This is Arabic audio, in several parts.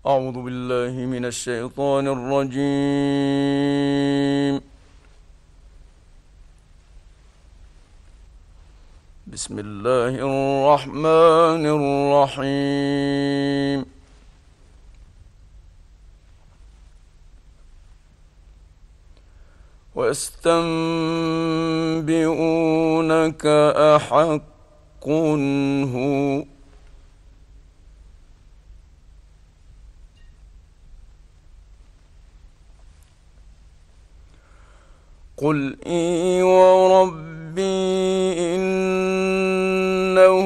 أعوذ بالله من الشيطان الرجيم. بسم الله الرحمن الرحيم. ويستنبئونك أحق هو قل إي وربي إنه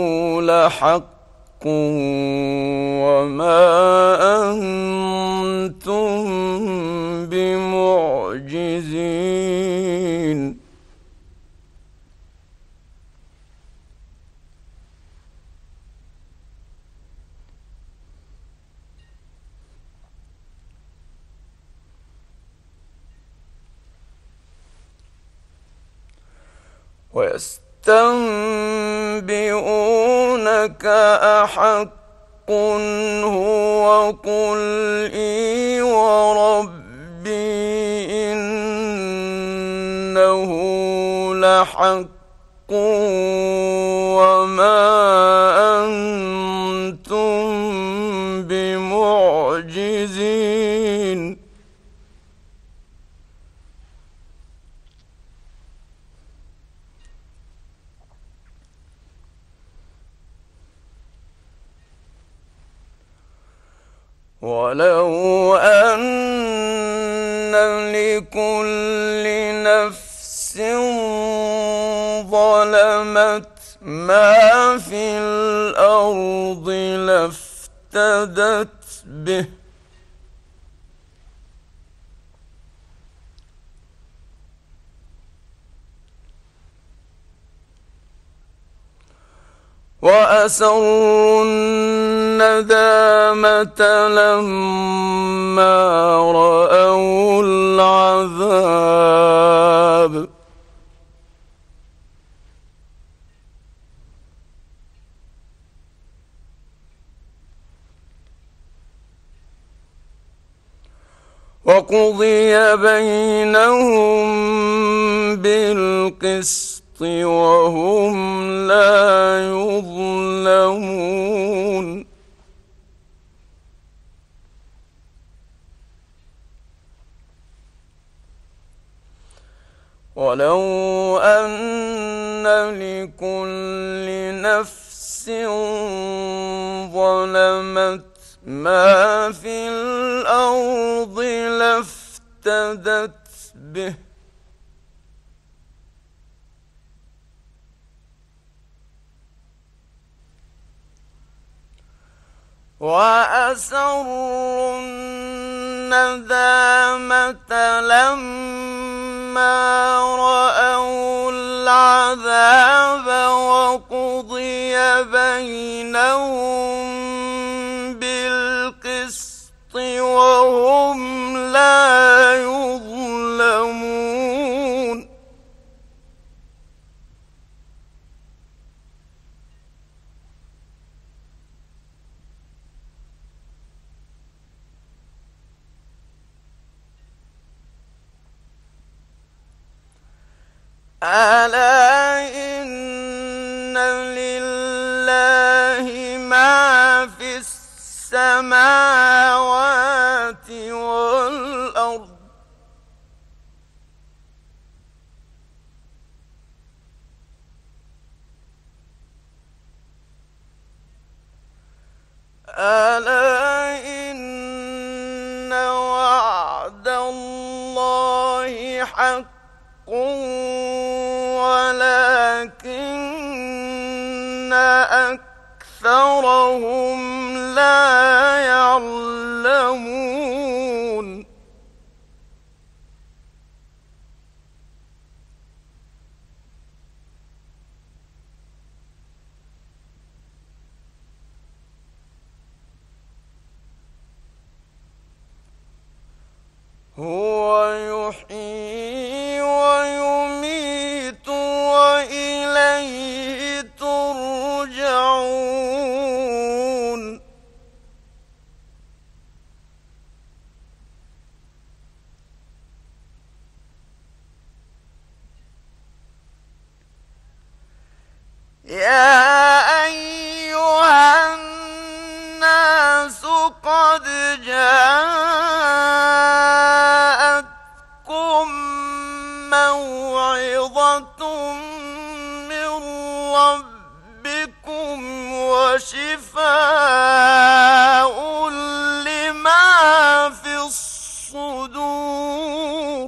لحق وما أنتم بمعجزين. ويستنبئونك أحق هو قل إي وربي إنه لحق وما أنتم بمعجزين. ولو أن لكل نفس ظلمت ما في الأرض لافتدت به وأسروا الندامة لما رأوا العذاب وقضي بينهم بالقسط وهم لا يظلمون. ولو أن لكل نفس ظلمت ما في الأرض لافتدت به وأسروا الندامة لما رأوا العذاب وقضي بينهم بالقسط وهم لا يظلمون. ألا إن لله ما في السماوات والأرض ألا إن وعد الله حق ولكن أكثرهم لا يعلمون. هو يحيي ويميت وإليه ترجعون. يا أيها الناس قد جاءتكم موعظة من ربكم وشفاء لما في الصدور.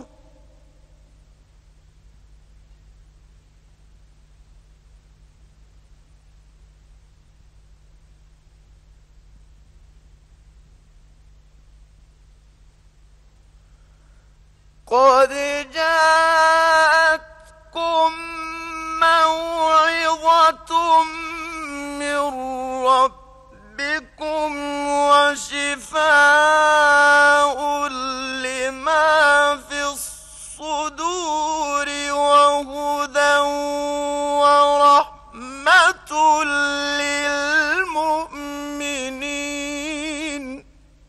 قد جاءتكم موعظة من ربكم وشفاء لما في الصدور وهدى ورحمة للمؤمنين.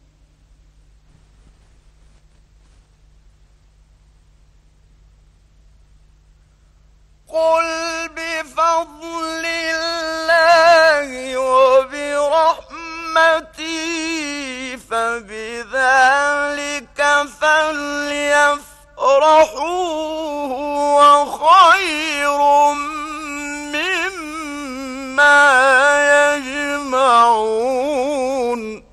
قل بفضل الله وبرحمته فبذلك فليفرحوا هو خير مما يجمعون.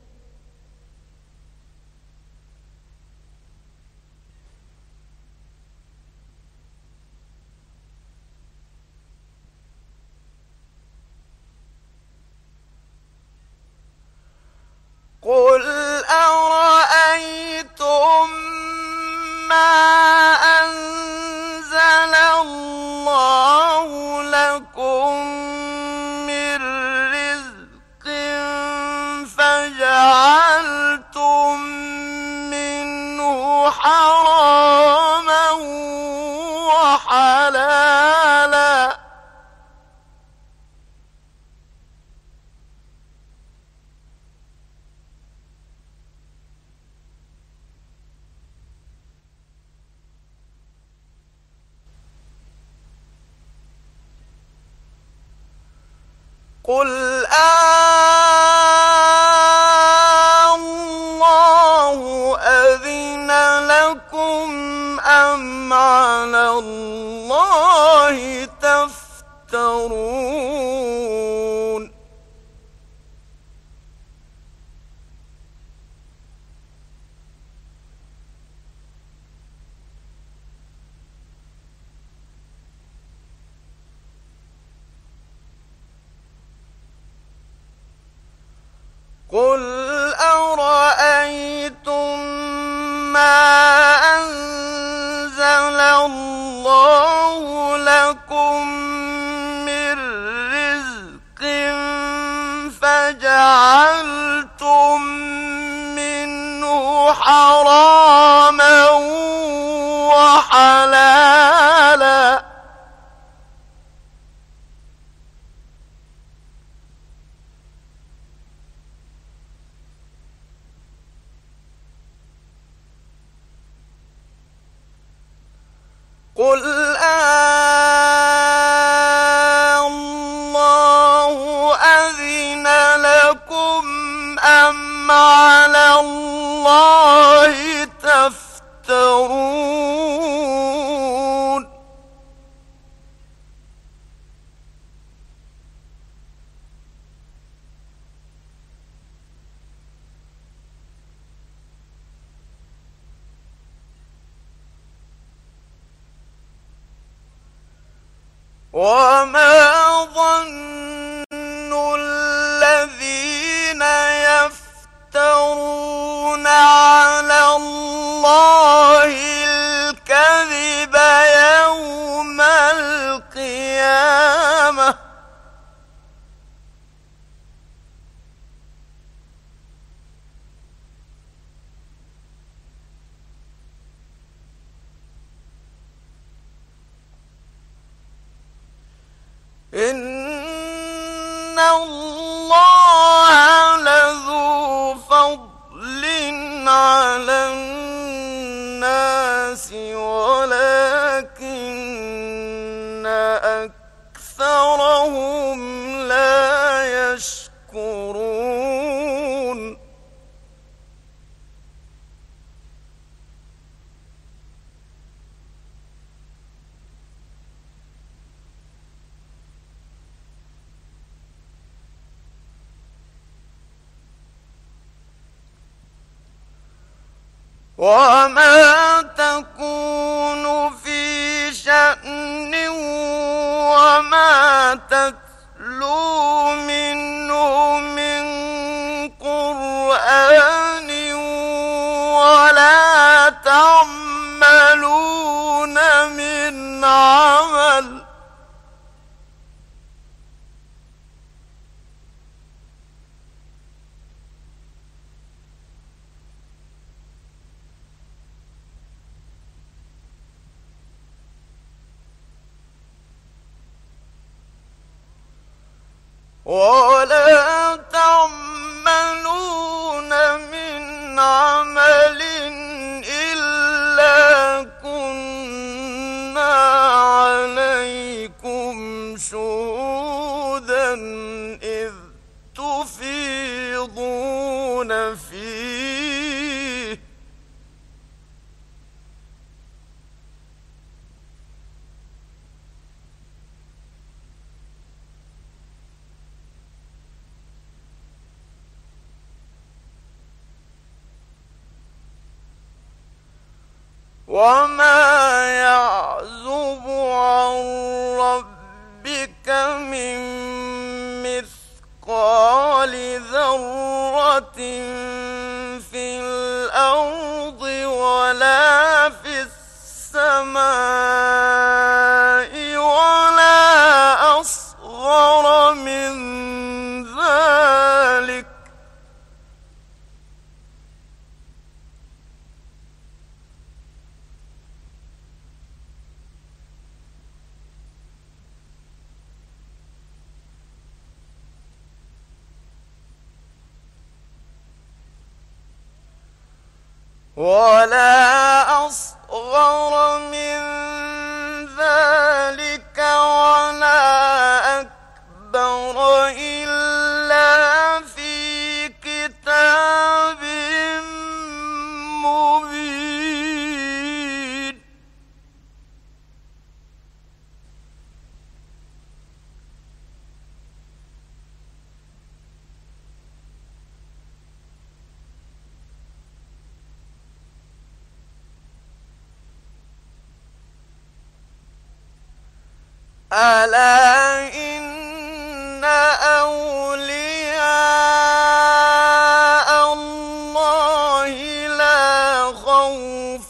قل أرأيتم ما أنزل الله لكم من رزق فجعلتم منه حراما وحلالا. قل الله أذن لكم أم على الله تفترون. قل أرأيتم ما أنزل الله لكم من رزق فجعلتم منه حراما وحلالا. قل الله أذن لكم أم على الله تفترون. وما ظن الذين يفترون على الله الكذب يوم القيامة إن الله لذو فضل على الناس ولكن أكثرهم وما تكون في شأن وما تتلو منه من قرآن ولا تعملون من عمل ولا تعملون من عمل إلا كنا عليكم شهودا إذ تفيضون فيه وما يعزب عن ربك من مثقال ذرة في الأرض ولا في السماء ولا أصغر من ذلك ولا أصغر من ذلك ولا أكبر إلا في كتاب مبين ألا إن أولياء الله لا خوف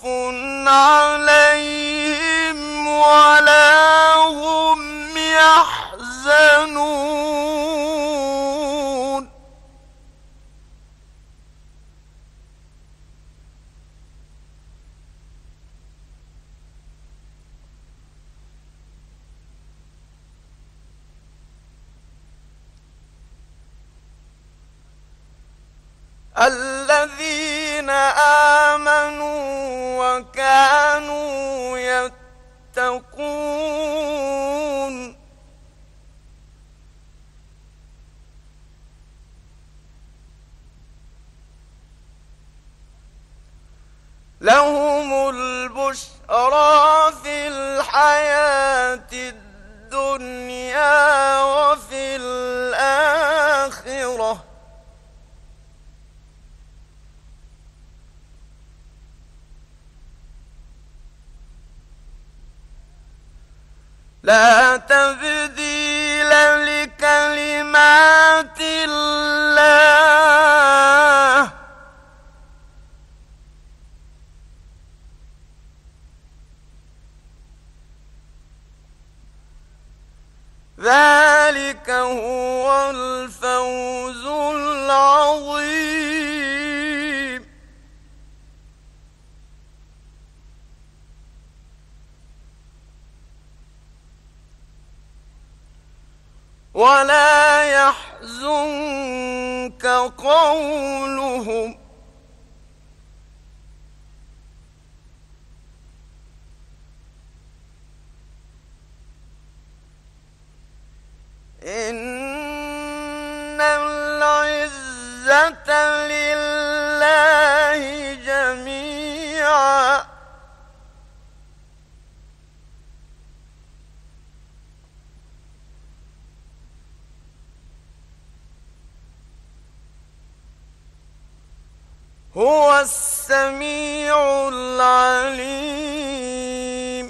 عليهم ولا هم يحزنون الذين آمنوا وكانوا يتقون لهم البشرى في الحياة الدنيا وفي الآخرة لا تبديل لكلمات الله ذلك هو الفوز العظيم ولا يحزنك قولهم إن العزة لله جميعا هو السميع العليم.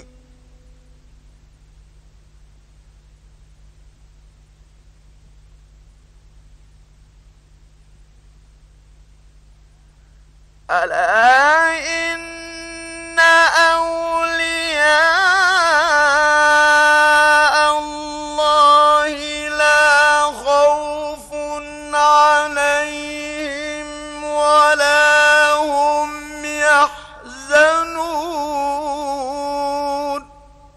ألا إن أولياء الله لا خوف عليهم ولا هم يحزنون.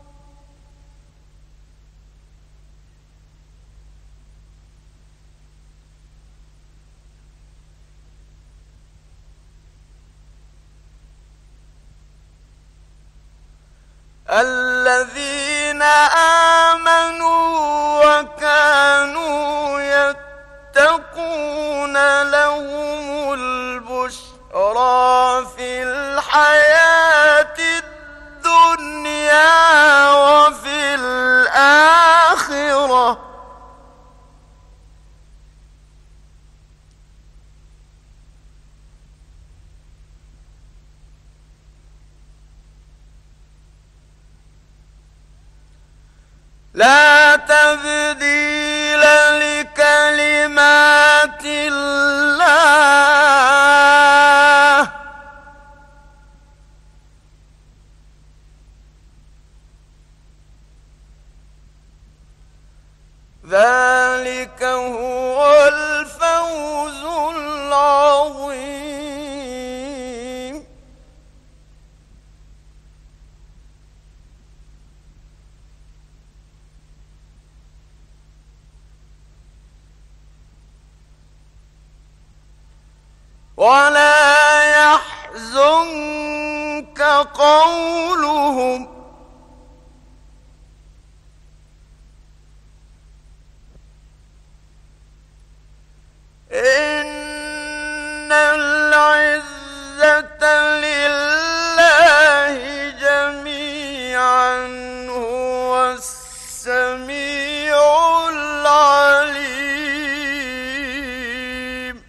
الذين آمنوا وكانوا يتقون لهم البشرى في الحياة الدنيا وفي الآخرة. لا تبديل لكلمات الله. ذلك هو الفوز العظيم. ولا يحزنك قولهم. إن العزة لله جميعا هو السميع العليم.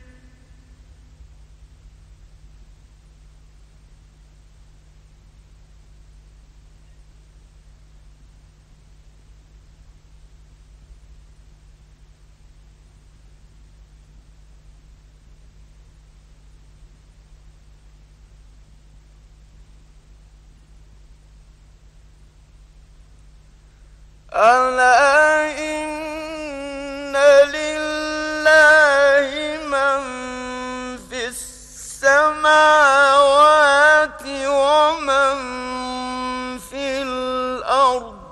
ألا إن لله من في السماوات ومن في الأرض.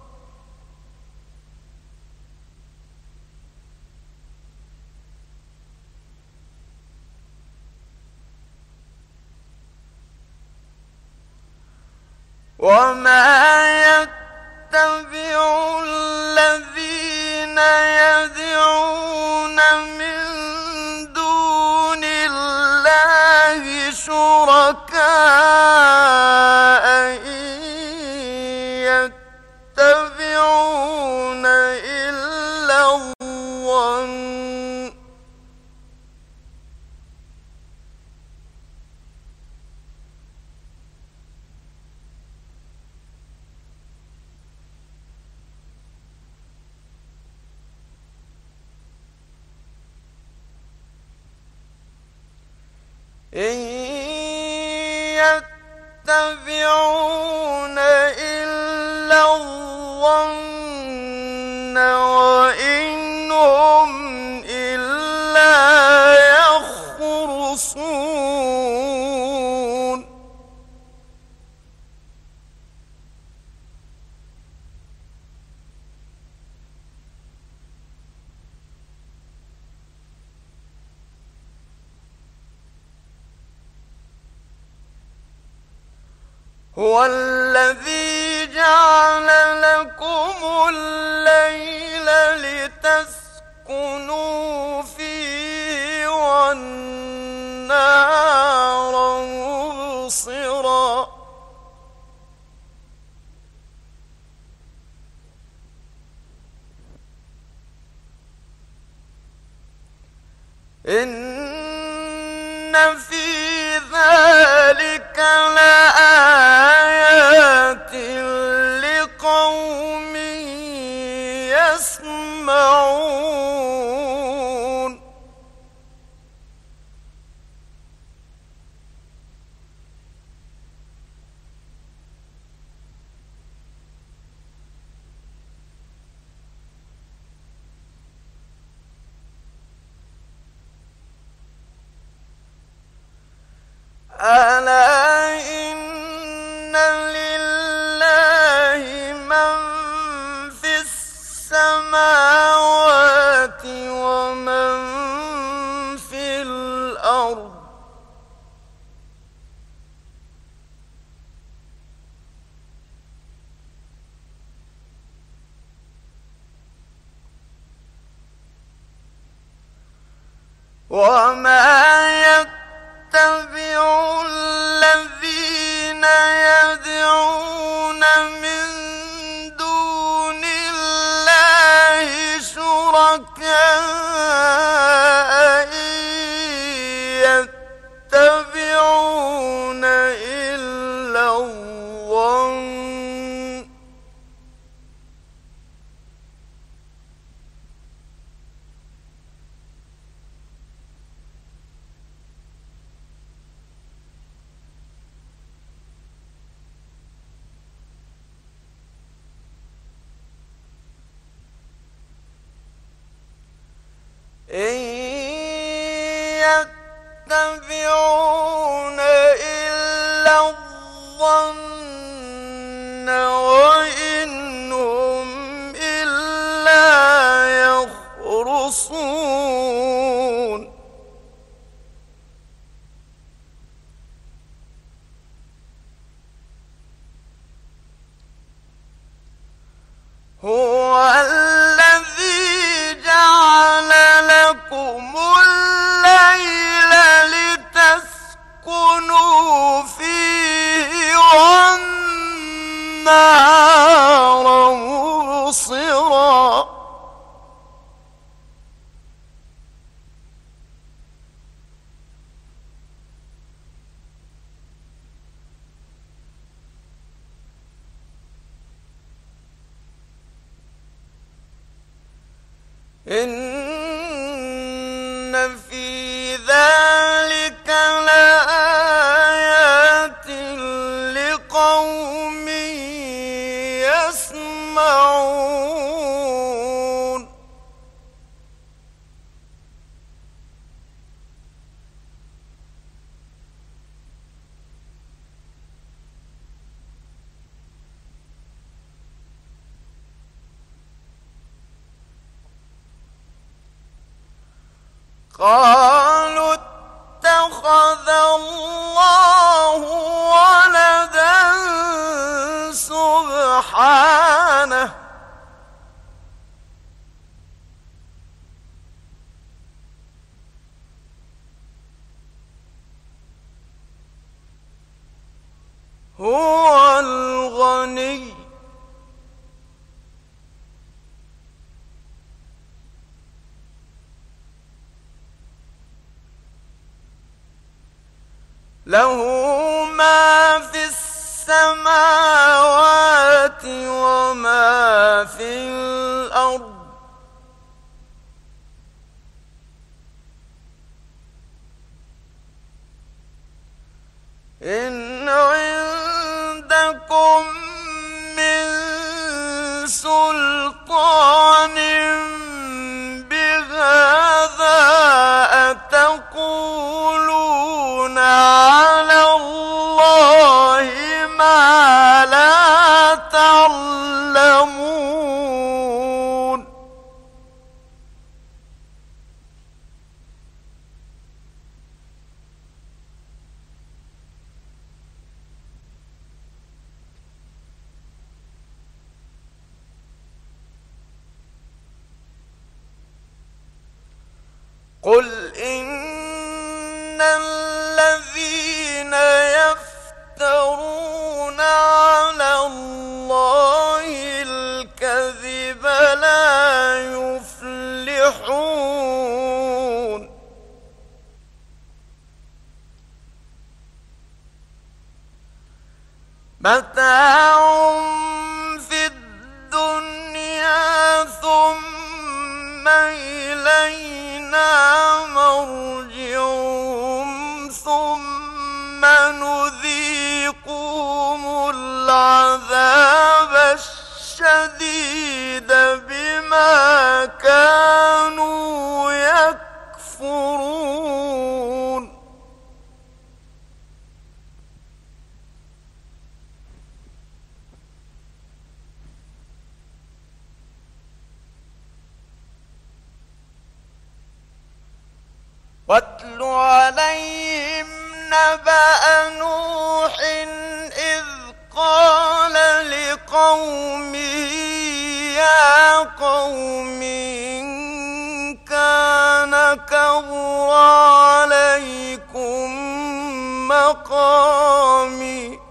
وما يتبع الذين يدعون من دون الله شركاء إن يتبعون إلا الظن. إن يتبعون إلا الظن وإن هم إلا يخرصون. هو الذي جعل لكم الليل لتسكنوا فيه والنهار مبصرا. إن في ذلك لآيات لقوم يسمعون ألا إن لله من في السماوات ومن في الأرض وما يتبع الذين يدعون من دون الله شركاء يتبعون إلا الظن إن يتبعون إلا الظن وإن هم إلا يخرصون هو الذي جعل لكم الليل لتسكنوا فيه والنهار مبصرا إن في ذلك لآيات لقوم يسمعون قالوا اتخذ الله ولدا سبحانه هو الغني له ما في السماوات وما في الأرض إن عندكم من سلطان بهذا أتقولون على الله ما لا تعلمون قل إن الذين يفترون على الله الكذب لا يفلحون متاع في الدنيا ثم إلينا مرجعهم ثم نذيقهم العذاب الشديد بما كانوا يكفرون. واتل عليهم نبأ نوح إذ قال لقومه يا قوم إن كان كبر عليكم مقامي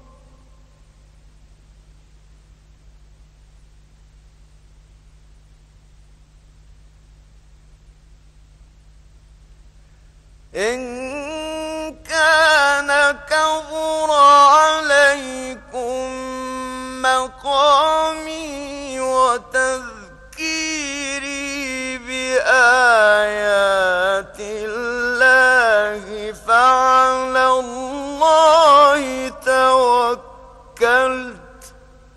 وتذكيري بآيات الله فعلى الله توكلت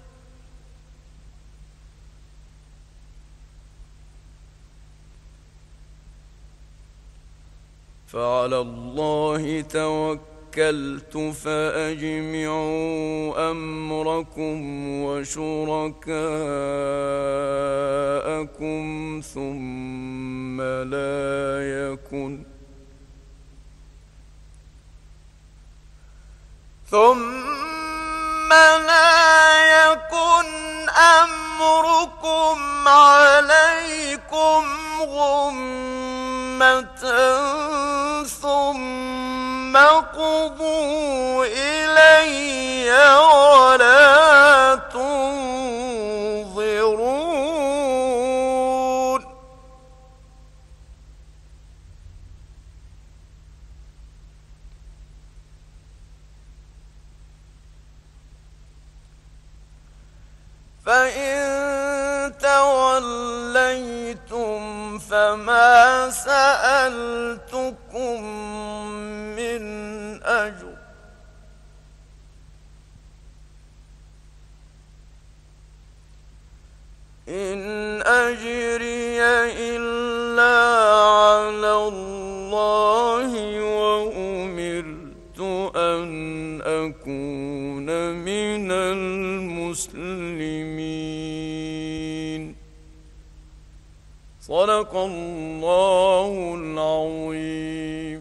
فأجمعوا أمركم وشركاءكم ثم لا يكن أمركم عليكم غمة ثم قضوا إلي ولا تنظرون. فإن توليتم فما سألتكم من أجر إن أجري إلا على الله وأمرت أن أكون من المسلمين. صدق الله العظيم.